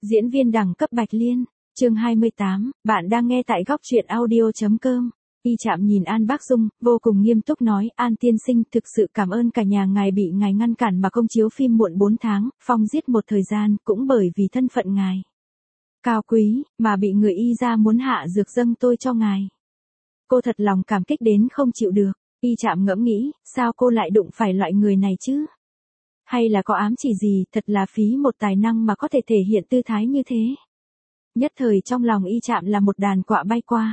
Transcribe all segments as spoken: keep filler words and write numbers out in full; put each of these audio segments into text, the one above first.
Diễn viên đẳng cấp Bạch Liên, chương hai mươi tám, bạn đang nghe tại góc truyện audio.com. Y Trạm nhìn An Bác Dung, vô cùng nghiêm túc nói, An tiên sinh, thực sự cảm ơn cả nhà ngài bị ngài ngăn cản mà công chiếu phim muộn bốn tháng, phong giết một thời gian, cũng bởi vì thân phận ngài cao quý, mà bị người Y ra muốn hạ dược dâng tôi cho ngài. Cô thật lòng cảm kích đến không chịu được. Y Trạm ngẫm nghĩ, sao cô lại đụng phải loại người này chứ? Hay là có ám chỉ gì, thật là phí một tài năng mà có thể thể hiện tư thái như thế. Nhất thời trong lòng Y Trạm là một đàn quạ bay qua.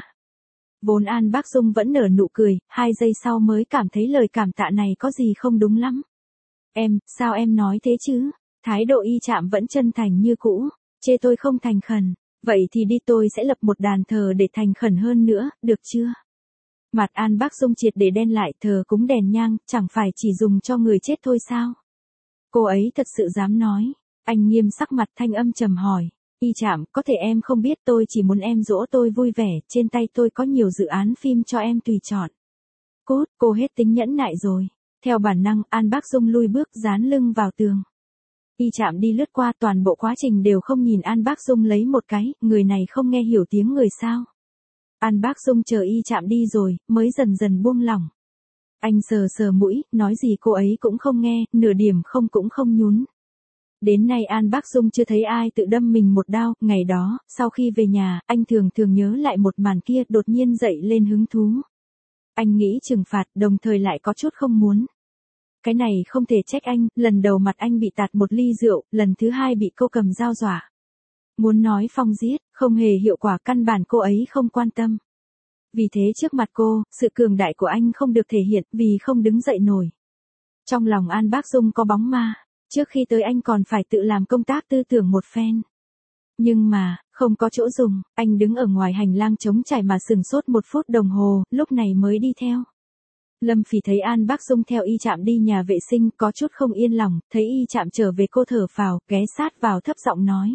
Vốn An Bác Dung vẫn nở nụ cười, hai giây sau mới cảm thấy lời cảm tạ này có gì không đúng lắm. Em, sao em nói thế chứ? Thái độ Y Trạm vẫn chân thành như cũ, chê tôi không thành khẩn. Vậy thì đi, tôi sẽ lập một đàn thờ để thành khẩn hơn nữa, được chưa? Mặt An Bác Dung triệt để đen lại, thờ cúng đèn nhang, chẳng phải chỉ dùng cho người chết thôi sao? Cô ấy thật sự dám nói. Anh nghiêm sắc mặt, thanh âm trầm hỏi. Y Trạm, có thể em không biết, tôi chỉ muốn em dỗ tôi vui vẻ, trên tay tôi có nhiều dự án phim cho em tùy chọn. Cốt, cô hết tính nhẫn nại rồi. Theo bản năng, An Bác Dung lui bước, dán lưng vào tường. Y Trạm đi lướt qua, toàn bộ quá trình đều không nhìn An Bác Dung lấy một cái, người này không nghe hiểu tiếng người sao. An Bác Dung chờ Y Trạm đi rồi, mới dần dần buông lỏng. Anh sờ sờ mũi, nói gì cô ấy cũng không nghe, nửa điểm không cũng không nhún. Đến nay An Bác Dung chưa thấy ai tự đâm mình một đao, ngày đó, sau khi về nhà, anh thường thường nhớ lại một màn kia, đột nhiên dậy lên hứng thú. Anh nghĩ trừng phạt, đồng thời lại có chút không muốn. Cái này không thể trách anh, lần đầu mặt anh bị tạt một ly rượu, lần thứ hai bị cô cầm dao dọa. Muốn nói phong giết, không hề hiệu quả, căn bản cô ấy không quan tâm. Vì thế trước mặt cô, sự cường đại của anh không được thể hiện, vì không đứng dậy nổi. Trong lòng An Bác Dung có bóng ma, trước khi tới anh còn phải tự làm công tác tư tưởng một phen. Nhưng mà, không có chỗ dùng, anh đứng ở ngoài hành lang trống trải mà sừng sốt một phút đồng hồ, lúc này mới đi theo. Lâm Phỉ thấy An Bác Dung theo Y Trạm đi nhà vệ sinh, có chút không yên lòng, thấy Y Trạm trở về cô thở phào, ghé sát vào thấp giọng nói.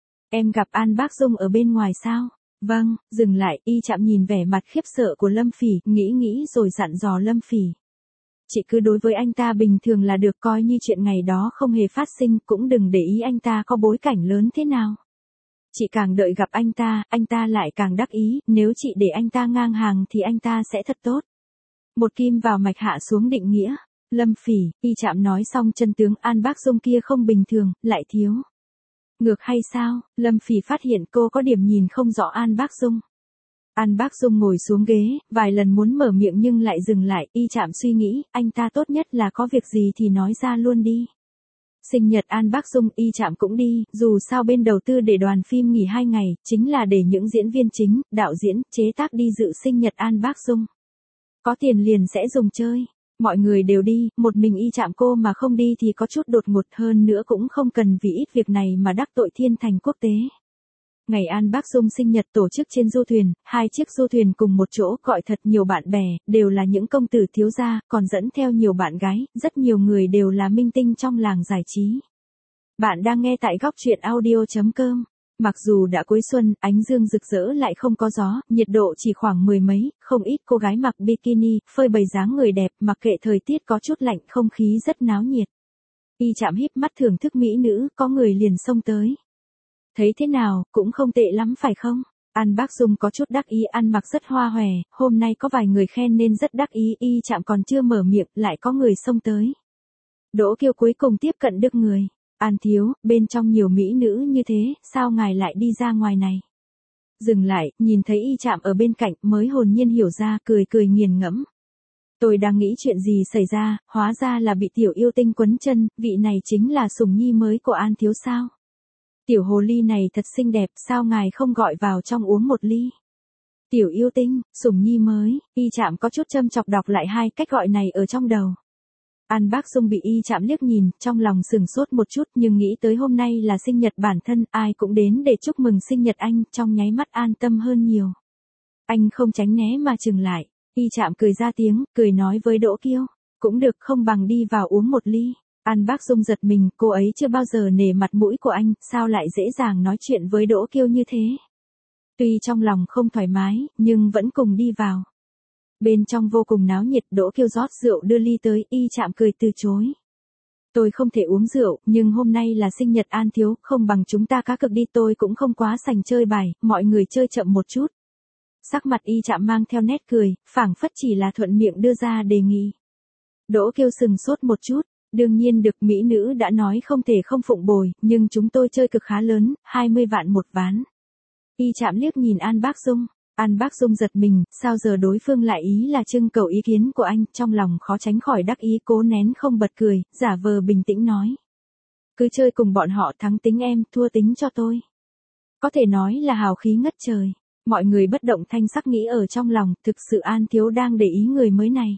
Em gặp An Bác Dung ở bên ngoài sao? Vâng, dừng lại, Y Trạm nhìn vẻ mặt khiếp sợ của Lâm Phỉ, nghĩ nghĩ rồi dặn dò Lâm Phỉ. Chị cứ đối với anh ta bình thường là được, coi như chuyện ngày đó không hề phát sinh, cũng đừng để ý anh ta có bối cảnh lớn thế nào. Chị càng đợi gặp anh ta, anh ta lại càng đắc ý, nếu chị để anh ta ngang hàng thì anh ta sẽ thật tốt. Một kim vào mạch hạ xuống định nghĩa. Lâm Phỉ, Y Trạm nói xong chân tướng An Bác Dung kia không bình thường, lại thiếu. Ngược hay sao? Lâm Phỉ phát hiện cô có điểm nhìn không rõ An Bác Dung. An Bác Dung ngồi xuống ghế, vài lần muốn mở miệng nhưng lại dừng lại, Y Trạm suy nghĩ, anh ta tốt nhất là có việc gì thì nói ra luôn đi. Sinh nhật An Bác Dung, Y Trạm cũng đi, dù sao bên đầu tư để đoàn phim nghỉ hai ngày, chính là để những diễn viên chính, đạo diễn, chế tác đi dự sinh nhật An Bác Dung. Có tiền liền sẽ dùng chơi. Mọi người đều đi, một mình Y Trạm cô mà không đi thì có chút đột ngột, hơn nữa cũng không cần vì ít việc này mà đắc tội thiên thành quốc tế. Ngày An Bác Dung sinh nhật tổ chức trên du thuyền, hai chiếc du thuyền cùng một chỗ, gọi thật nhiều bạn bè, đều là những công tử thiếu gia, còn dẫn theo nhiều bạn gái, rất nhiều người đều là minh tinh trong làng giải trí. Bạn đang nghe tại góc truyện audio.com. Mặc dù đã cuối xuân, ánh dương rực rỡ lại không có gió, nhiệt độ chỉ khoảng mười mấy, không ít cô gái mặc bikini, phơi bày dáng người đẹp, mặc kệ thời tiết có chút lạnh, không khí rất náo nhiệt. Y Trạm híp mắt thưởng thức mỹ nữ, có người liền xông tới. Thấy thế nào, cũng không tệ lắm phải không? An Bác Dung có chút đắc ý, ăn mặc rất hoa hòe, hôm nay có vài người khen nên rất đắc ý, Y Trạm còn chưa mở miệng, lại có người xông tới. Đỗ Kiêu cuối cùng tiếp cận được người. An thiếu, bên trong nhiều mỹ nữ như thế, sao ngài lại đi ra ngoài này? Dừng lại, nhìn thấy Y Trạm ở bên cạnh, mới hồn nhiên hiểu ra, cười cười nghiền ngẫm. Tôi đang nghĩ chuyện gì xảy ra, hóa ra là bị tiểu yêu tinh quấn chân, vị này chính là sủng nhi mới của An thiếu sao? Tiểu hồ ly này thật xinh đẹp, sao ngài không gọi vào trong uống một ly? Tiểu yêu tinh, sủng nhi mới, Y Trạm có chút châm chọc đọc lại hai cách gọi này ở trong đầu. An Bác Dung bị Y Trạm liếc nhìn, trong lòng sừng sốt một chút, nhưng nghĩ tới hôm nay là sinh nhật bản thân, ai cũng đến để chúc mừng sinh nhật anh, trong nháy mắt an tâm hơn nhiều. Anh không tránh né mà chừng lại, Y Trạm cười ra tiếng, cười nói với Đỗ Kiêu, cũng được, không bằng đi vào uống một ly. An Bác Dung giật mình, cô ấy chưa bao giờ nể mặt mũi của anh, sao lại dễ dàng nói chuyện với Đỗ Kiêu như thế. Tuy trong lòng không thoải mái, nhưng vẫn cùng đi vào. Bên trong vô cùng náo nhiệt, Đỗ Kiêu rót rượu đưa ly tới, Y Trạm cười từ chối. tôi không thể uống rượu, nhưng hôm nay là sinh nhật An Thiếu, không bằng chúng ta cá cược đi, tôi cũng không quá sành chơi bài, mọi người chơi chậm một chút. Sắc mặt Y Trạm mang theo nét cười, phảng phất chỉ là thuận miệng đưa ra đề nghị. Đỗ Kiêu sừng sốt một chút, đương nhiên được, mỹ nữ đã nói không thể không phụng bồi, nhưng chúng tôi chơi cực khá lớn, hai mươi vạn một ván. Y Trạm liếc nhìn An Bác Dung, An Bác Dung giật mình, sao giờ đối phương lại ý là trưng cầu ý kiến của anh, trong lòng khó tránh khỏi đắc ý, cố nén không bật cười, giả vờ bình tĩnh nói. Cứ chơi cùng bọn họ, thắng tính em, thua tính cho tôi. Có thể nói là hào khí ngất trời. Mọi người bất động thanh sắc nghĩ ở trong lòng, thực sự An Thiếu đang để ý người mới này.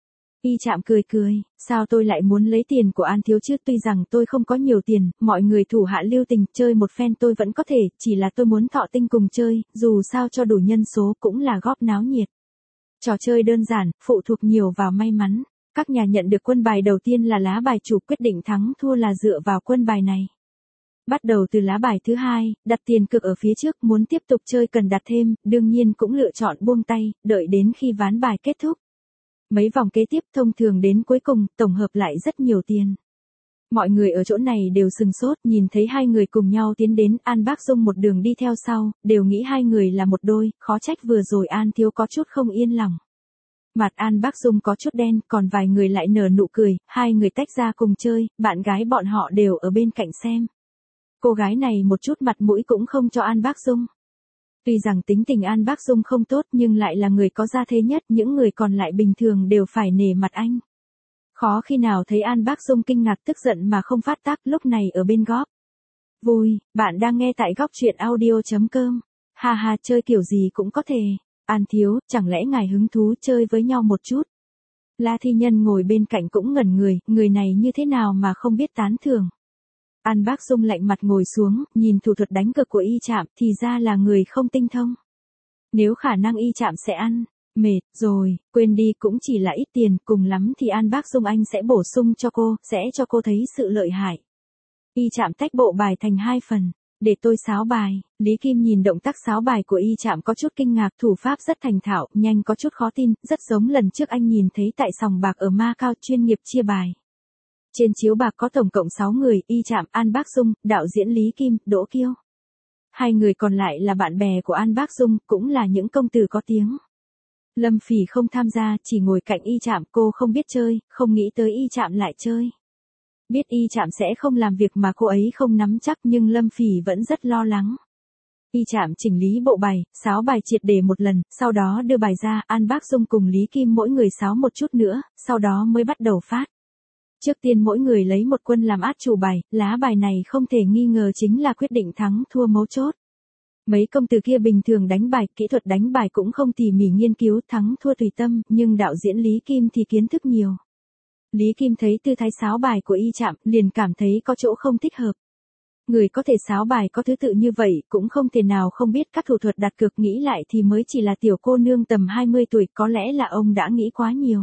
Y Trạm cười cười, sao tôi lại muốn lấy tiền của An Thiếu chứ, tuy rằng tôi không có nhiều tiền, mọi người thủ hạ lưu tình, chơi một phen tôi vẫn có thể, chỉ là tôi muốn thọ tinh cùng chơi, dù sao cho đủ nhân số cũng là góp náo nhiệt. Trò chơi đơn giản, phụ thuộc nhiều vào may mắn, các nhà nhận được quân bài đầu tiên là lá bài chủ, quyết định thắng thua là dựa vào quân bài này. Bắt đầu từ lá bài thứ hai, đặt tiền cược ở phía trước, muốn tiếp tục chơi cần đặt thêm, đương nhiên cũng lựa chọn buông tay, đợi đến khi ván bài kết thúc. Mấy vòng kế tiếp thông thường đến cuối cùng, tổng hợp lại rất nhiều tiền. Mọi người ở chỗ này đều sừng sốt, nhìn thấy hai người cùng nhau tiến đến, An Bác Dung một đường đi theo sau, đều nghĩ hai người là một đôi, khó trách vừa rồi An Thiếu có chút không yên lòng. Mặt An Bác Dung có chút đen, còn vài người lại nở nụ cười, hai người tách ra cùng chơi, bạn gái bọn họ đều ở bên cạnh xem. Cô gái này một chút mặt mũi cũng không cho An Bác Dung. Tuy rằng tính tình An Bác Dung không tốt nhưng lại là người có gia thế nhất, những người còn lại bình thường đều phải nể mặt anh. Khó khi nào thấy An Bác Dung kinh ngạc tức giận mà không phát tác, lúc này ở bên góp. Vui, bạn đang nghe tại góc truyện audio chấm com. Ha ha, chơi kiểu gì cũng có thể. An Thiếu, chẳng lẽ ngài hứng thú chơi với nhau một chút? La Thi Nhân ngồi bên cạnh cũng ngẩn người, người này như thế nào mà không biết tán thưởng. An Bác Dung lạnh mặt ngồi xuống, nhìn thủ thuật đánh cược của Y Trạm, thì ra là người không tinh thông. Nếu khả năng Y Trạm sẽ ăn, mệt, rồi, quên đi, cũng chỉ là ít tiền, cùng lắm thì An Bác Dung anh sẽ bổ sung cho cô, sẽ cho cô thấy sự lợi hại. Y Trạm tách bộ bài thành hai phần, để tôi sáo bài. Lý Kim nhìn động tác sáo bài của Y Trạm có chút kinh ngạc, thủ pháp rất thành thạo, nhanh có chút khó tin, rất giống lần trước anh nhìn thấy tại sòng bạc ở Macau chuyên nghiệp chia bài. Trên chiếu bạc có tổng cộng sáu người, Y Trạm, An Bác Dung, đạo diễn Lý Kim, Đỗ Kiêu. Hai người còn lại là bạn bè của An Bác Dung, cũng là những công tử có tiếng. Lâm Phỉ không tham gia, chỉ ngồi cạnh Y Trạm, cô không biết chơi, không nghĩ tới Y Trạm lại chơi. Biết Y Trạm sẽ không làm việc mà cô ấy không nắm chắc, nhưng Lâm Phỉ vẫn rất lo lắng. Y Trạm chỉnh lý bộ bài, sáo bài triệt để một lần, sau đó đưa bài ra, An Bác Dung cùng Lý Kim mỗi người sáo một chút nữa, sau đó mới bắt đầu phát. Trước tiên mỗi người lấy một quân làm át chủ bài, lá bài này không thể nghi ngờ chính là quyết định thắng thua mấu chốt. Mấy công tử kia bình thường đánh bài, kỹ thuật đánh bài cũng không tỉ mỉ nghiên cứu, thắng thua tùy tâm, nhưng đạo diễn Lý Kim thì kiến thức nhiều. Lý Kim thấy tư thái sáo bài của Y Trạm, liền cảm thấy có chỗ không thích hợp. Người có thể sáo bài có thứ tự như vậy, cũng không thể nào không biết các thủ thuật đặt cược, nghĩ lại thì mới chỉ là tiểu cô nương tầm hai mươi tuổi, có lẽ là ông đã nghĩ quá nhiều.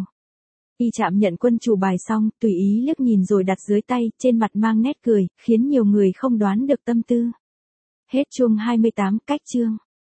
Y Trạm nhận quân chủ bài xong, tùy ý liếc nhìn rồi đặt dưới tay, trên mặt mang nét cười, khiến nhiều người không đoán được tâm tư. Hết chương hai mươi tám, cách chương.